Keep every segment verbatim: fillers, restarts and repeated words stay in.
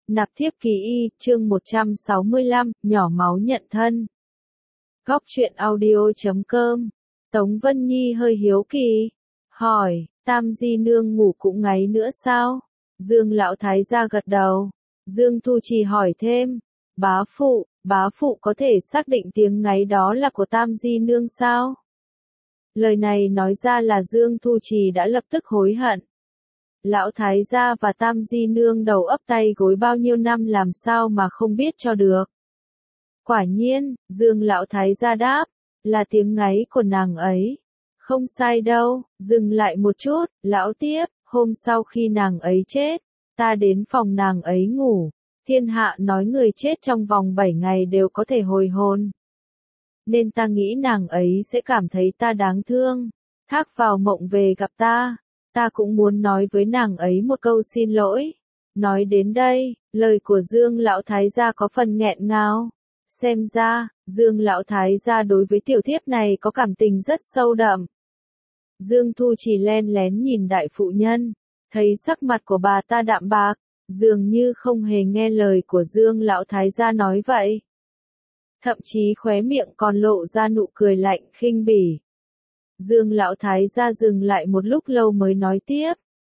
Nạp thiếp ký y, chương một trăm sáu mươi lăm, nhỏ máu nhận thân. Góc truyện audio chấm com. Tống Vân Nhi hơi hiếu kỳ. Hỏi, Tam Di Nương ngủ cũng ngáy nữa sao? Dương Lão Thái gia gật đầu. Dương Thu Trì hỏi thêm. Bá phụ, bá phụ có thể xác định tiếng ngáy đó là của Tam Di Nương sao? Lời này nói ra là Dương Thu Trì đã lập tức hối hận. Lão Thái gia và Tam Di Nương đầu ấp tay gối bao nhiêu năm làm sao mà không biết cho được. Quả nhiên, Dương Lão Thái gia đáp, là tiếng ngáy của nàng ấy. Không sai đâu, dừng lại một chút, lão tiếp, hôm sau khi nàng ấy chết, ta đến phòng nàng ấy ngủ. Thiên hạ nói người chết trong vòng bảy ngày đều có thể hồi hồn. Nên ta nghĩ nàng ấy sẽ cảm thấy ta đáng thương, thác vào mộng về gặp ta. Ta cũng muốn nói với nàng ấy một câu xin lỗi. Nói đến đây, lời của Dương Lão Thái gia có phần nghẹn ngào. Xem ra, Dương Lão Thái gia đối với tiểu thiếp này có cảm tình rất sâu đậm. Dương Thu Trì len lén nhìn đại phụ nhân, thấy sắc mặt của bà ta đạm bạc, dường như không hề nghe lời của Dương Lão Thái gia nói vậy. Thậm chí khóe miệng còn lộ ra nụ cười lạnh khinh bỉ. Dương Lão Thái gia dừng lại một lúc lâu mới nói tiếp.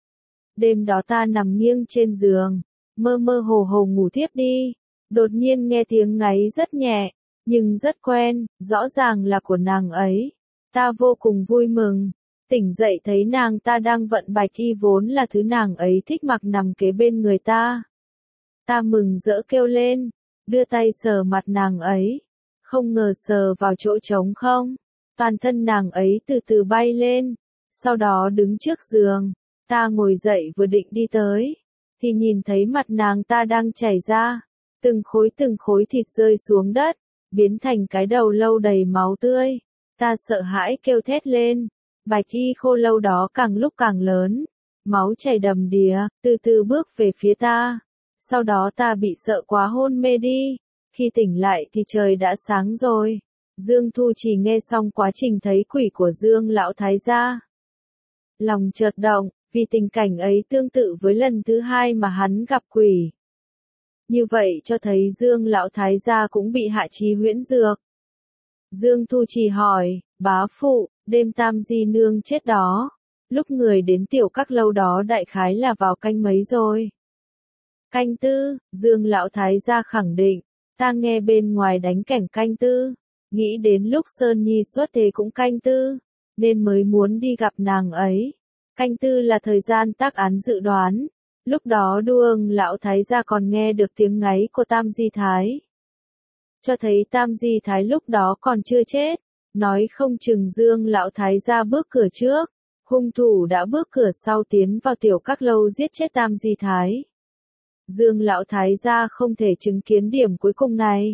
Đêm đó ta nằm nghiêng trên giường, mơ mơ hồ hồ ngủ thiếp đi. Đột nhiên nghe tiếng ngáy rất nhẹ, nhưng rất quen, rõ ràng là của nàng ấy. Ta vô cùng vui mừng. Tỉnh dậy thấy nàng ta đang vận bạch y vốn là thứ nàng ấy thích mặc nằm kế bên người ta. Ta mừng rỡ kêu lên, đưa tay sờ mặt nàng ấy. Không ngờ sờ vào chỗ trống không. Toàn thân nàng ấy từ từ bay lên, sau đó đứng trước giường, ta ngồi dậy vừa định đi tới, thì nhìn thấy mặt nàng ta đang chảy ra, từng khối từng khối thịt rơi xuống đất, biến thành cái đầu lâu đầy máu tươi. Ta sợ hãi kêu thét lên, bạch y khô lâu đó càng lúc càng lớn, máu chảy đầm đìa, từ từ bước về phía ta. Sau đó ta bị sợ quá hôn mê đi, khi tỉnh lại thì trời đã sáng rồi. Dương Thu Trì nghe xong quá trình thấy quỷ của Dương Lão Thái gia. Lòng chợt động, vì tình cảnh ấy tương tự với lần thứ hai mà hắn gặp quỷ. Như vậy cho thấy Dương Lão Thái gia cũng bị hạ trí huyễn dược. Dương Thu Trì hỏi, bá phụ, đêm Tam Di Nương chết đó, lúc người đến tiểu các lâu đó đại khái là vào canh mấy rồi? Canh tư, Dương Lão Thái gia khẳng định, ta nghe bên ngoài đánh cảnh canh tư. Nghĩ đến lúc Sơn Nhi xuất thế cũng canh tư, nên mới muốn đi gặp nàng ấy. Canh tư là thời gian tác án dự đoán. Lúc đó Đuông Lão Thái gia còn nghe được tiếng ngáy của Tam Di Thái. Cho thấy Tam Di Thái lúc đó còn chưa chết. Nói không chừng Dương Lão Thái gia bước cửa trước, hung thủ đã bước cửa sau tiến vào tiểu các lâu giết chết Tam Di Thái. Dương Lão Thái gia không thể chứng kiến điểm cuối cùng này.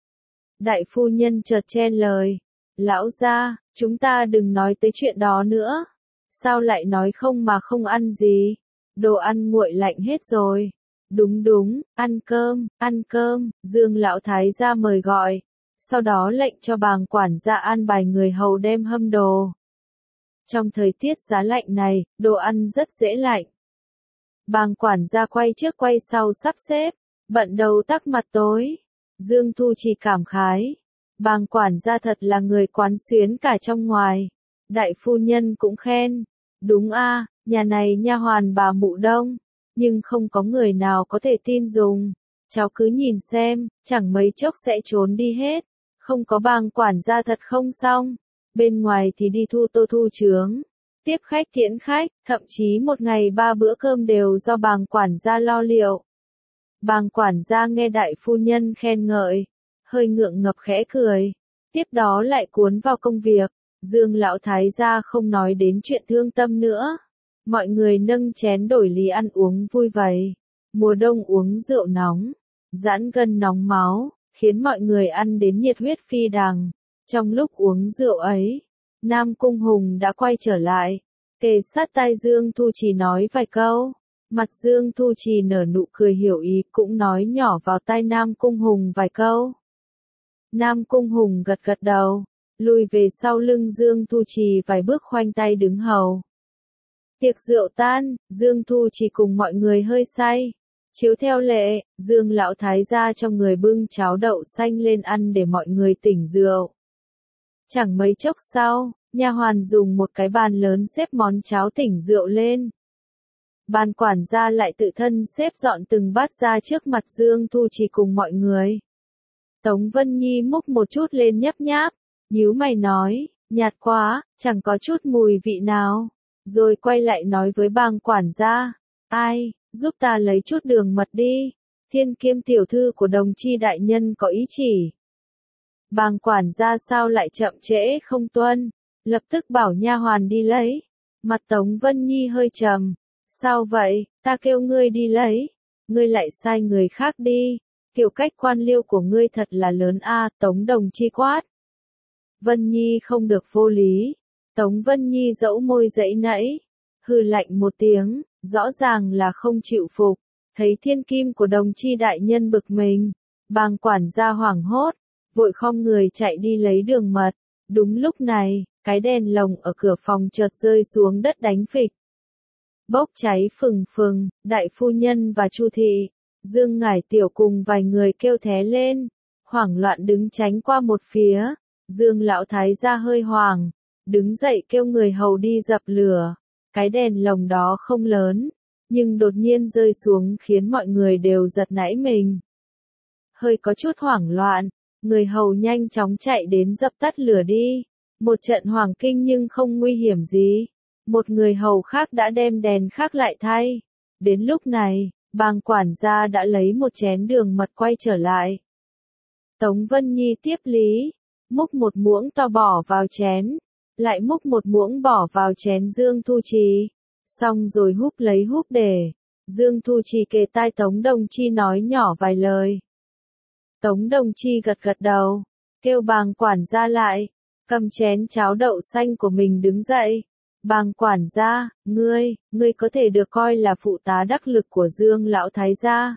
Đại phu nhân chợt chen lời, lão gia, chúng ta đừng nói tới chuyện đó nữa. Sao lại nói không mà không ăn gì? Đồ ăn nguội lạnh hết rồi. Đúng đúng, ăn cơm, ăn cơm, Dương Lão Thái gia mời gọi. Sau đó lệnh cho bàng quản gia an bài người hầu đem hâm đồ. Trong thời tiết giá lạnh này, đồ ăn rất dễ lạnh. Bàng quản gia quay trước quay sau sắp xếp, bận đầu tắc mặt tối. Dương Thu Trì cảm khái. Bàng quản gia thật là người quán xuyến cả trong ngoài. Đại phu nhân cũng khen. Đúng a, nhà này nha hoàn bà mụ đông, nhưng không có người nào có thể tin dùng. Cháu cứ nhìn xem, chẳng mấy chốc sẽ trốn đi hết. Không có bàng quản gia thật không xong. Bên ngoài thì đi thu tô thu chướng, tiếp khách tiễn khách, thậm chí một ngày ba bữa cơm đều do bàng quản gia lo liệu. Bàng quản gia nghe đại phu nhân khen ngợi, hơi ngượng ngập khẽ cười, tiếp đó lại cuốn vào công việc. Dương Lão Thái gia không nói đến chuyện thương tâm nữa. Mọi người nâng chén đổi ly ăn uống vui vầy. Mùa đông uống rượu nóng, giãn gân nóng máu, khiến mọi người ăn đến nhiệt huyết phi đằng. Trong lúc uống rượu ấy, Nam Cung Hùng đã quay trở lại, kề sát tai Dương Thu Trì nói vài câu. Mặt Dương Thu Trì nở nụ cười hiểu ý cũng nói nhỏ vào tai Nam Cung Hùng vài câu. Nam Cung Hùng gật gật đầu, lùi về sau lưng Dương Thu Trì vài bước khoanh tay đứng hầu. Tiệc rượu tan, Dương Thu Trì cùng mọi người hơi say. Chiếu theo lệ, Dương lão thái gia cho người bưng cháo đậu xanh lên ăn để mọi người tỉnh rượu. Chẳng mấy chốc sau, nha hoàn dùng một cái bàn lớn xếp món cháo tỉnh rượu lên. Ban quản gia lại tự thân xếp dọn từng bát ra trước mặt Dương Thu Trì cùng mọi người. Tống Vân Nhi múc một chút lên nhấp nháp, nhíu mày nói, nhạt quá, chẳng có chút mùi vị nào. Rồi quay lại nói với bang quản gia, ai, giúp ta lấy chút đường mật đi, Thiên Kiêm tiểu thư của đồng chi đại nhân có ý chỉ. Bang quản gia sao lại chậm trễ không tuân, lập tức bảo nha hoàn đi lấy. Mặt Tống Vân Nhi hơi trầm, sao vậy, ta kêu ngươi đi lấy, ngươi lại sai người khác đi, kiểu cách quan liêu của ngươi thật là lớn a. Tống đồng chi quát. Vân Nhi không được vô lý. Tống Vân Nhi dẫu môi dãy nãy, hừ lạnh một tiếng, rõ ràng là không chịu phục. Thấy thiên kim của đồng chi đại nhân bực mình, bang quản gia hoảng hốt, vội khom người chạy đi lấy đường mật. Đúng lúc này, cái đèn lồng ở cửa phòng chợt rơi xuống đất đánh phịch. Bốc cháy phừng phừng, đại phu nhân và Chu thị, Dương Ngải Tiểu cùng vài người kêu thé lên, hoảng loạn đứng tránh qua một phía. Dương lão thái gia hơi hoảng, đứng dậy kêu người hầu đi dập lửa. Cái đèn lồng đó không lớn, nhưng đột nhiên rơi xuống khiến mọi người đều giật nảy mình. Hơi có chút hoảng loạn, người hầu nhanh chóng chạy đến dập tắt lửa đi. Một trận hoàng kinh nhưng không nguy hiểm gì. Một người hầu khác đã đem đèn khác lại thay. Đến lúc này, bang quản gia đã lấy một chén đường mật quay trở lại. Tống Vân Nhi tiếp lý, múc một muỗng to bỏ vào chén, lại múc một muỗng bỏ vào chén Dương Thu Trì, xong rồi húp lấy húp để. Dương Thu Trì kề tai Tống Đồng Chi nói nhỏ vài lời. Tống Đồng Chi gật gật đầu, kêu bang quản gia lại, cầm chén cháo đậu xanh của mình đứng dậy. Bang quản gia, ngươi, ngươi có thể được coi là phụ tá đắc lực của Dương lão thái gia.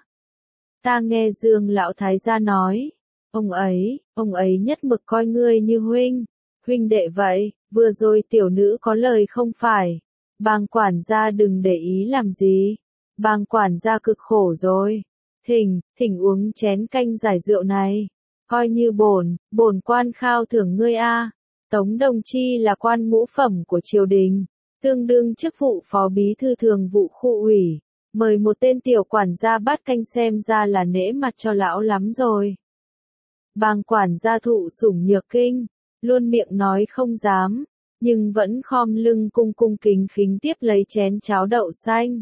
Ta nghe Dương lão thái gia nói, ông ấy, ông ấy nhất mực coi ngươi như huynh, huynh đệ vậy, vừa rồi tiểu nữ có lời không phải. Bang quản gia đừng để ý làm gì, bang quản gia cực khổ rồi. Thỉnh, thỉnh uống chén canh giải rượu này, coi như bổn, bổn quan khao thưởng ngươi a. Tống Đồng Chi là quan ngũ phẩm của triều đình, tương đương chức vụ phó bí thư thường vụ khu ủy, mời một tên tiểu quản gia bát canh xem ra là nể mặt cho lão lắm rồi. Bang quản gia thụ sủng nhược kinh, luôn miệng nói không dám, nhưng vẫn khom lưng cung cung kính kính tiếp lấy chén cháo đậu xanh.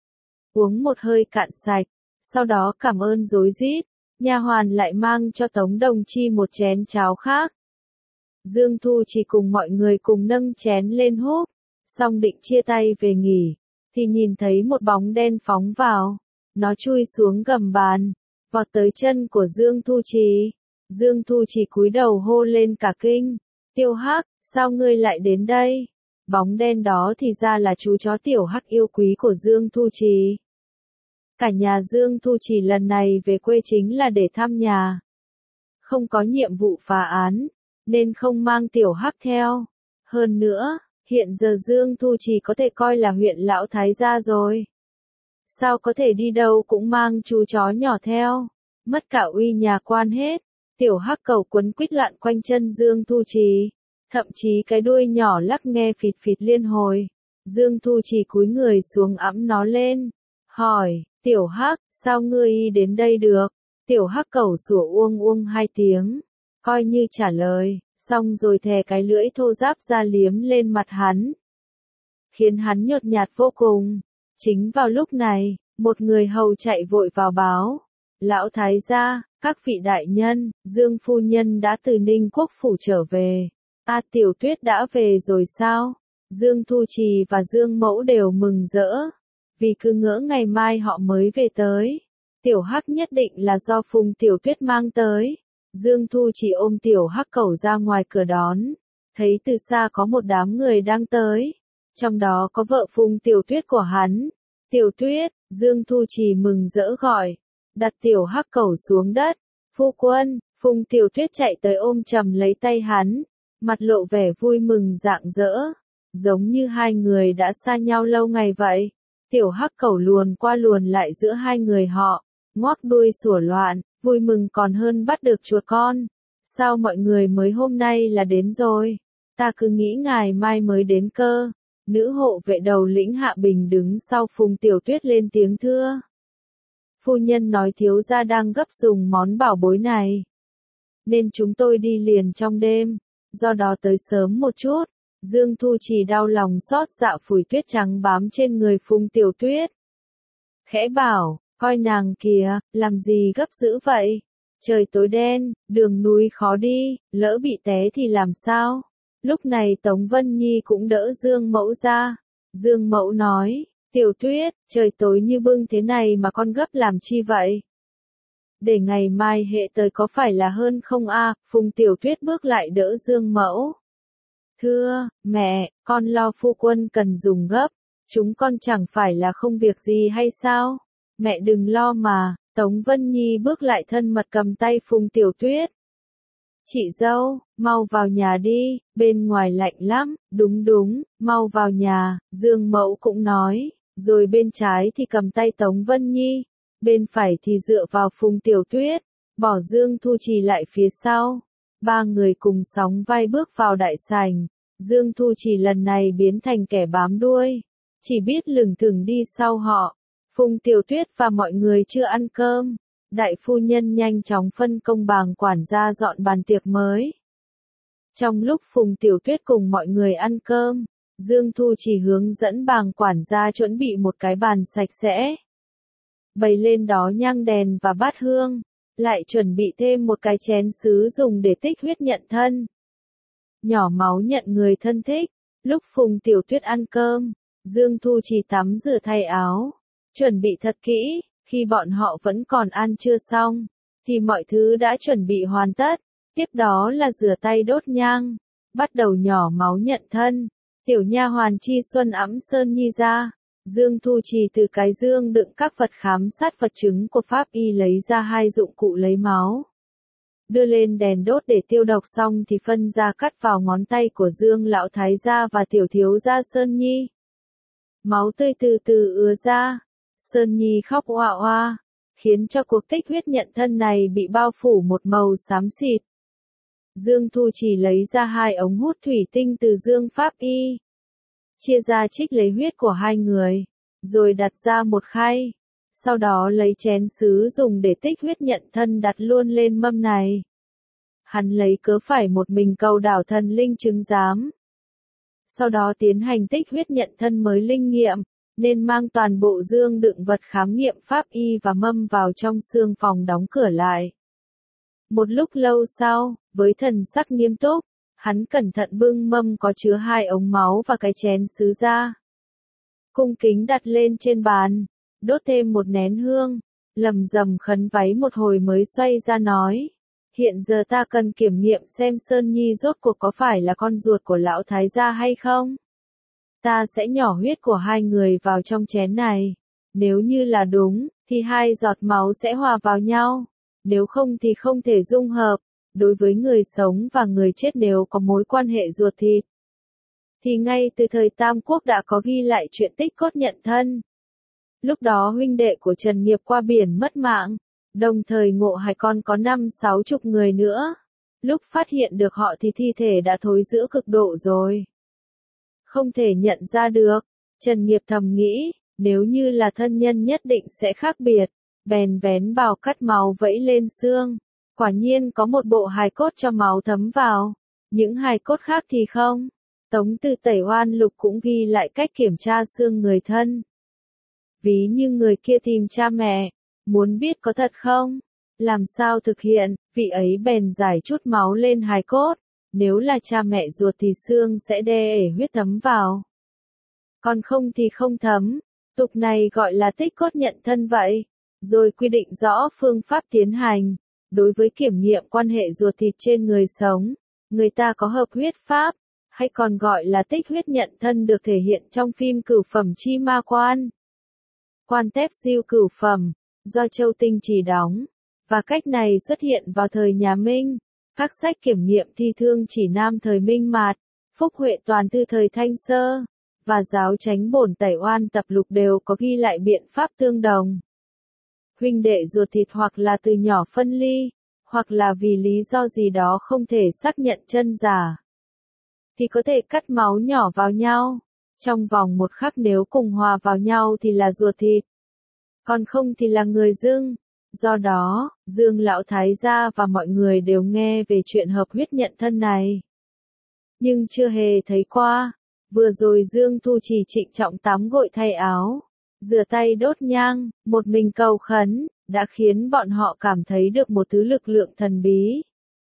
Uống một hơi cạn sạch, sau đó cảm ơn rối rít, nha hoàn lại mang cho Tống Đồng Chi một chén cháo khác. Dương Thu chỉ cùng mọi người cùng nâng chén lên húp, xong định chia tay về nghỉ, thì nhìn thấy một bóng đen phóng vào, nó chui xuống gầm bàn, vọt tới chân của Dương Thu Trì. Dương Thu Trì cúi đầu hô lên cả kinh, Tiểu Hắc, sao ngươi lại đến đây? Bóng đen đó thì ra là chú chó Tiểu Hắc yêu quý của Dương Thu Trì. Cả nhà Dương Thu Trì lần này về quê chính là để thăm nhà. Không có nhiệm vụ phá án, nên không mang Tiểu Hắc theo. Hơn nữa, hiện giờ Dương Thu Trì có thể coi là huyện lão thái gia rồi. Sao có thể đi đâu cũng mang chú chó nhỏ theo, mất cả uy nhà quan hết. Tiểu Hắc cầu quấn quýt loạn quanh chân Dương Thu Trì, thậm chí cái đuôi nhỏ lắc nghe phịt phịt liên hồi. Dương Thu Trì cúi người xuống ẵm nó lên, hỏi, Tiểu Hắc, sao ngươi đến đây được? Tiểu Hắc cầu sủa uông uông hai tiếng, coi như trả lời, xong rồi thè cái lưỡi thô ráp ra liếm lên mặt hắn, khiến hắn nhợt nhạt vô cùng. Chính vào lúc này, một người hầu chạy vội vào báo, lão thái gia, các vị đại nhân, Dương phu nhân đã từ Ninh Quốc phủ trở về. A Tiểu Tuyết đã về rồi sao? Dương Thu Trì và Dương Mẫu đều mừng rỡ, vì cứ ngỡ ngày mai họ mới về tới. Tiểu Hắc nhất định là do Phùng Tiểu Tuyết mang tới. Dương Thu Trì ôm Tiểu Hắc cẩu ra ngoài cửa đón, thấy từ xa có một đám người đang tới, trong đó có vợ Phùng Tiểu Tuyết của hắn. Tiểu Tuyết, Dương Thu Trì mừng rỡ gọi, đặt Tiểu Hắc cẩu xuống đất. Phu quân, Phùng Tiểu Tuyết chạy tới ôm chầm lấy tay hắn, mặt lộ vẻ vui mừng rạng rỡ, giống như hai người đã xa nhau lâu ngày vậy. Tiểu hắc cẩu luồn qua luồn lại giữa hai người họ, ngoác đuôi sủa loạn, vui mừng còn hơn bắt được chuột con. Sao mọi người mới hôm nay là đến rồi? Ta cứ nghĩ ngày mai mới đến cơ. Nữ hộ vệ đầu lĩnh Hạ Bình đứng sau Phùng Tiểu Tuyết lên tiếng thưa. Phu nhân nói thiếu gia đang gấp dùng món bảo bối này. Nên chúng tôi đi liền trong đêm, do đó tới sớm một chút. Dương Thu Trì đau lòng xót dạ phủi tuyết trắng bám trên người Phùng Tiểu Tuyết. Khẽ bảo, coi nàng kìa, làm gì gấp dữ vậy? Trời tối đen, đường núi khó đi, lỡ bị té thì làm sao? Lúc này Tống Vân Nhi cũng đỡ Dương Mẫu ra. Dương Mẫu nói, Tiểu Tuyết, trời tối như bưng thế này mà con gấp làm chi vậy? Để ngày mai hệ tới có phải là hơn không a? À? Phùng Tiểu Tuyết bước lại đỡ Dương Mẫu. Thưa, mẹ, con lo phu quân cần dùng gấp, chúng con chẳng phải là không việc gì hay sao? Mẹ đừng lo mà. Tống Vân Nhi bước lại thân mật cầm tay Phùng Tiểu Tuyết. Chị dâu, mau vào nhà đi, bên ngoài lạnh lắm, đúng đúng, mau vào nhà, Dương Mẫu cũng nói, rồi bên trái thì cầm tay Tống Vân Nhi, bên phải thì dựa vào Phùng Tiểu Tuyết, bỏ Dương Thu Trì lại phía sau. Ba người cùng sóng vai bước vào đại sảnh, Dương Thu Trì lần này biến thành kẻ bám đuôi, chỉ biết lửng thửng đi sau họ. Phùng Tiểu Tuyết và mọi người chưa ăn cơm, đại phu nhân nhanh chóng phân công bàng quản gia dọn bàn tiệc mới. Trong lúc Phùng Tiểu Tuyết cùng mọi người ăn cơm, Dương Thu chỉ hướng dẫn bàng quản gia chuẩn bị một cái bàn sạch sẽ. Bày lên đó nhang đèn và bát hương, lại chuẩn bị thêm một cái chén sứ dùng để tích huyết nhận thân. Nhỏ máu nhận người thân thích, lúc Phùng Tiểu Tuyết ăn cơm, Dương Thu chỉ tắm rửa thay áo. Chuẩn bị thật kỹ, khi bọn họ vẫn còn ăn chưa xong, thì mọi thứ đã chuẩn bị hoàn tất. Tiếp đó là rửa tay đốt nhang, bắt đầu nhỏ máu nhận thân. Tiểu nha hoàn Chi Xuân ẵm Sơn Nhi ra, Dương Thu Trì từ cái dương đựng các vật khám sát vật chứng của pháp y lấy ra hai dụng cụ lấy máu. Đưa lên đèn đốt để tiêu độc xong thì phân ra cắt vào ngón tay của Dương lão thái gia và tiểu thiếu gia Sơn Nhi. Máu tươi từ từ ứa ra. Sơn Nhi khóc oa oa, khiến cho cuộc tích huyết nhận thân này bị bao phủ một màu xám xịt. Dương Thu chỉ lấy ra hai ống hút thủy tinh từ Dương Pháp Y. Chia ra trích lấy huyết của hai người, rồi đặt ra một khay. Sau đó lấy chén sứ dùng để tích huyết nhận thân đặt luôn lên mâm này. Hắn lấy cớ phải một mình cầu đảo thần linh chứng giám. Sau đó tiến hành tích huyết nhận thân mới linh nghiệm, nên mang toàn bộ dương đựng vật khám nghiệm pháp y và mâm vào trong xương phòng đóng cửa lại. Một lúc lâu sau, với thần sắc nghiêm túc, hắn cẩn thận bưng mâm có chứa hai ống máu và cái chén sứ ra. Cung kính đặt lên trên bàn, đốt thêm một nén hương, lầm rầm khấn váy một hồi mới xoay ra nói. Hiện giờ ta cần kiểm nghiệm xem Sơn Nhi rốt cuộc có phải là con ruột của lão thái gia hay không. Ta sẽ nhỏ huyết của hai người vào trong chén này. Nếu như là đúng, thì hai giọt máu sẽ hòa vào nhau. Nếu không thì không thể dung hợp. Đối với người sống và người chết nếu có mối quan hệ ruột thịt, thì ngay từ thời Tam Quốc đã có ghi lại chuyện tích cốt nhận thân. Lúc đó huynh đệ của Trần Nghiệp qua biển mất mạng, đồng thời Ngộ Hải còn có năm sáu chục người nữa. Lúc phát hiện được họ thì thi thể đã thối rữa cực độ rồi. Không thể nhận ra được. Trần Nghiệp thầm nghĩ, nếu như là thân nhân nhất định sẽ khác biệt. Bèn vén bào cắt máu vẫy lên xương. Quả nhiên có một bộ hài cốt cho máu thấm vào. Những hài cốt khác thì không. Tống Từ Tẩy Oan Lục cũng ghi lại cách kiểm tra xương người thân. Ví như người kia tìm cha mẹ. Muốn biết có thật không? Làm sao thực hiện? Vị ấy bèn giải chút máu lên hài cốt. Nếu là cha mẹ ruột thì xương sẽ đê ể huyết thấm vào. Còn không thì không thấm. Tục này gọi là tích cốt nhận thân vậy. Rồi quy định rõ phương pháp tiến hành. Đối với kiểm nghiệm quan hệ ruột thịt trên người sống, người ta có hợp huyết pháp, hay còn gọi là tích huyết nhận thân được thể hiện trong phim Cửu Phẩm Chi Ma Quan. Quan Tép Diêu Cửu Phẩm, do Châu Tinh chỉ đóng, và cách này xuất hiện vào thời nhà Minh. Các sách kiểm nghiệm thi thương chỉ nam thời Minh Mạt, Phúc Huệ toàn thư thời Thanh Sơ, và giáo chánh bổn tẩy oan tập lục đều có ghi lại biện pháp tương đồng. Huynh đệ ruột thịt hoặc là từ nhỏ phân ly, hoặc là vì lý do gì đó không thể xác nhận chân giả, thì có thể cắt máu nhỏ vào nhau. Trong vòng một khắc nếu cùng hòa vào nhau thì là ruột thịt, còn không thì là người dưng. Do đó, Dương Lão Thái gia và mọi người đều nghe về chuyện hợp huyết nhận thân này, nhưng chưa hề thấy qua. Vừa rồi Dương Thu Trì trịnh trọng tắm gội thay áo, rửa tay đốt nhang, một mình cầu khấn, đã khiến bọn họ cảm thấy được một thứ lực lượng thần bí.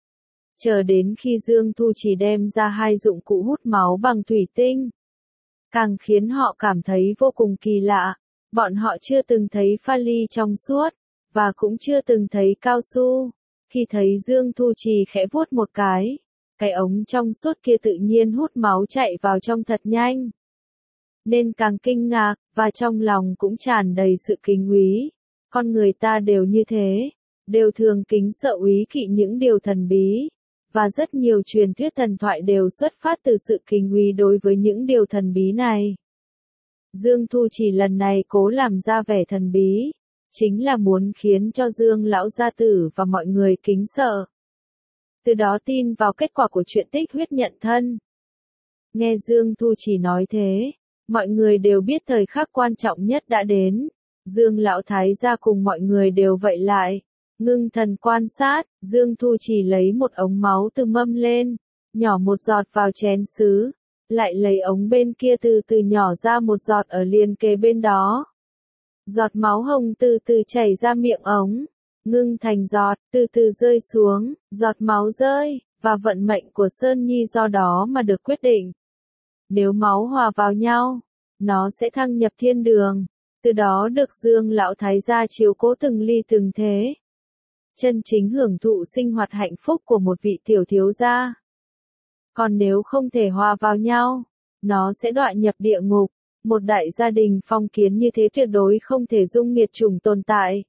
Chờ đến khi Dương Thu Trì đem ra hai dụng cụ hút máu bằng thủy tinh, càng khiến họ cảm thấy vô cùng kỳ lạ. Bọn họ chưa từng thấy pha ly trong suốt, và cũng chưa từng thấy cao su. Khi thấy Dương Thu Trì khẽ vuốt một cái, cái ống trong suốt kia tự nhiên hút máu chạy vào trong thật nhanh, nên càng kinh ngạc, và trong lòng cũng tràn đầy sự kính úy. Con người ta đều như thế, đều thường kính sợ úy kỵ những điều thần bí, và rất nhiều truyền thuyết thần thoại đều xuất phát từ sự kính úy đối với những điều thần bí này. Dương Thu Trì lần này cố làm ra vẻ thần bí, chính là muốn khiến cho Dương Lão gia tử và mọi người kính sợ, từ đó tin vào kết quả của chuyện tích huyết nhận thân. Nghe Dương Thu Trì nói thế, mọi người đều biết thời khắc quan trọng nhất đã đến. Dương Lão Thái gia cùng mọi người đều vậy lại, ngưng thần quan sát. Dương Thu Trì lấy một ống máu từ mâm lên, nhỏ một giọt vào chén sứ, lại lấy ống bên kia từ từ nhỏ ra một giọt ở liền kề bên đó. Giọt máu hồng từ từ chảy ra miệng ống, ngưng thành giọt, từ từ rơi xuống. Giọt máu rơi, và vận mệnh của Sơn Nhi do đó mà được quyết định. Nếu máu hòa vào nhau, nó sẽ thăng nhập thiên đường, từ đó được Dương Lão Thái gia chiếu cố từng ly từng thế, chân chính hưởng thụ sinh hoạt hạnh phúc của một vị tiểu thiếu gia. Còn nếu không thể hòa vào nhau, nó sẽ đọa nhập địa ngục. Một đại gia đình phong kiến như thế tuyệt đối không thể dung nghiệt chủng tồn tại.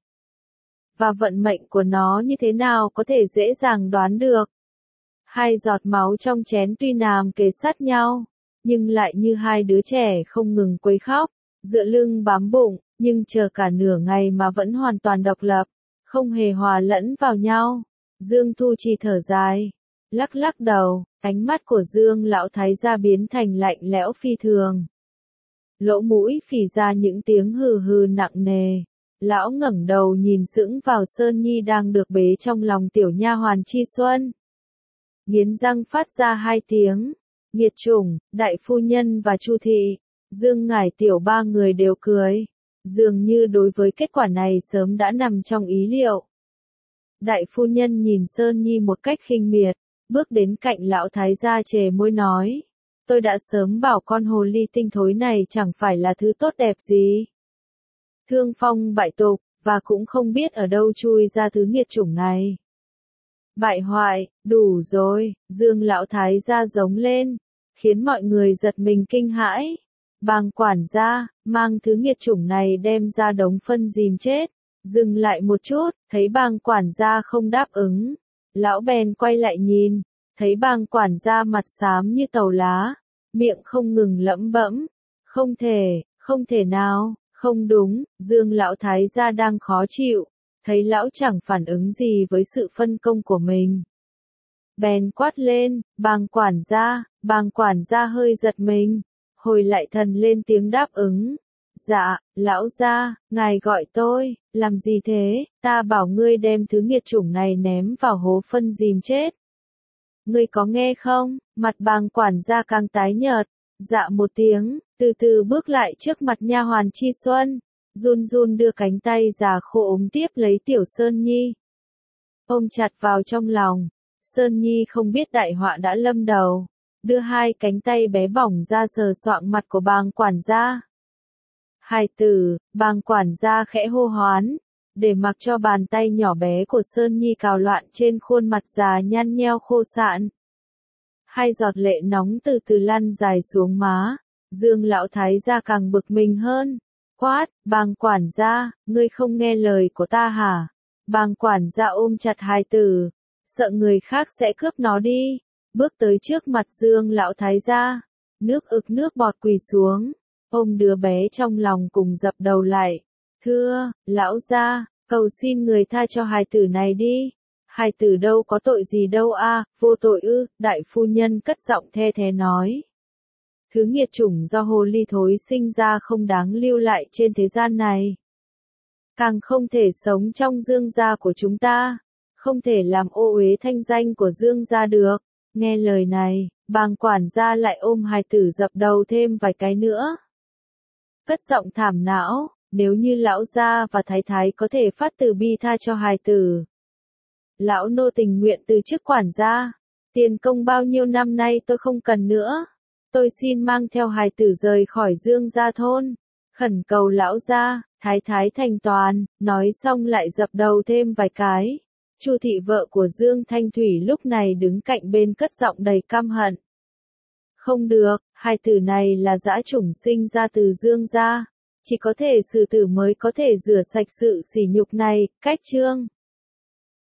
Và vận mệnh của nó như thế nào có thể dễ dàng đoán được. Hai giọt máu trong chén tuy nằm kề sát nhau, nhưng lại như hai đứa trẻ không ngừng quấy khóc, dựa lưng bám bụng, nhưng chờ cả nửa ngày mà vẫn hoàn toàn độc lập, không hề hòa lẫn vào nhau. Dương Thu Trì thở dài, lắc lắc đầu, ánh mắt của Dương Lão Thái gia biến thành lạnh lẽo phi thường. Lỗ mũi phì ra những tiếng hừ hừ nặng nề. Lão ngẩng đầu nhìn sững vào Sơn Nhi đang được bế trong lòng tiểu nha hoàn Chi Xuân. Nghiến răng phát ra hai tiếng, nghiệt chủng. Đại phu nhân và Chu thị, Dương Ngải Tiểu ba người đều cười, dường như đối với kết quả này sớm đã nằm trong ý liệu. Đại phu nhân nhìn Sơn Nhi một cách khinh miệt, bước đến cạnh lão thái gia chề môi nói, tôi đã sớm bảo con hồ ly tinh thối này chẳng phải là thứ tốt đẹp gì. Thương phong bại tục, và cũng không biết ở đâu chui ra thứ nghiệt chủng này. Bại hoại, đủ rồi. Dương Lão Thái gia giống lên, khiến mọi người giật mình kinh hãi. Bàng quản gia, mang thứ nghiệt chủng này đem ra đống phân dìm chết. Dừng lại một chút, thấy bàng quản gia không đáp ứng. Lão bèn quay lại nhìn, thấy bàng quản gia mặt xám như tàu lá, miệng không ngừng lẩm bẩm. Không thể, không thể nào, không đúng. Dương Lão Thái gia đang khó chịu, thấy lão chẳng phản ứng gì với sự phân công của mình. Bèn quát lên, bàng quản gia. Bàng quản gia hơi giật mình, hồi lại thần lên tiếng đáp ứng. Dạ, lão gia, ngài gọi tôi, làm gì thế? Ta bảo ngươi đem thứ nghiệt chủng này ném vào hố phân dìm chết. Ngươi có nghe không? Mặt bàng quản gia càng tái nhợt. Dạ một tiếng, từ từ bước lại trước mặt nha hoàn Chi Xuân, run run đưa cánh tay già khô ốm tiếp lấy tiểu Sơn Nhi, ôm chặt vào trong lòng. Sơn Nhi không biết đại họa đã lâm đầu, đưa hai cánh tay bé bỏng ra sờ soạng mặt của bàng quản gia. Hài tử, bàng quản gia khẽ hô hoán, để mặc cho bàn tay nhỏ bé của Sơn Nhi cào loạn trên khuôn mặt già nhăn nheo khô sạn. Hai giọt lệ nóng từ từ lăn dài xuống má. Dương Lão Thái gia càng bực mình hơn, quát, bàng quản gia, ngươi không nghe lời của ta hả? Bàng quản gia ôm chặt hài tử, sợ người khác sẽ cướp nó đi, bước tới trước mặt Dương Lão Thái gia, nước ực nước bọt quỳ xuống, ôm đứa bé trong lòng cùng dập đầu lại. Thưa, lão gia, cầu xin người tha cho hài tử này đi. Hài tử đâu có tội gì đâu a, vô tội ư, đại phu nhân cất giọng the thế nói. Thứ nghiệt chủng do hồ ly thối sinh ra không đáng lưu lại trên thế gian này. Càng không thể sống trong Dương gia của chúng ta, không thể làm ô uế thanh danh của Dương gia được. Nghe lời này, bàng quản gia lại ôm hài tử dập đầu thêm vài cái nữa. Cất giọng thảm não, nếu như lão gia và thái thái có thể phát từ bi tha cho hài tử. Lão nô tình nguyện từ chức quản gia, tiền công bao nhiêu năm nay tôi không cần nữa. Tôi xin mang theo hài tử rời khỏi Dương gia thôn, khẩn cầu lão gia, thái thái thành toàn, nói xong lại dập đầu thêm vài cái. Chu thị vợ của Dương Thanh Thủy lúc này đứng cạnh bên cất giọng đầy căm hận. Không được, hài tử này là dã chủng sinh ra từ Dương gia, chỉ có thể xử tử mới có thể rửa sạch sự sỉ nhục này, cách chương.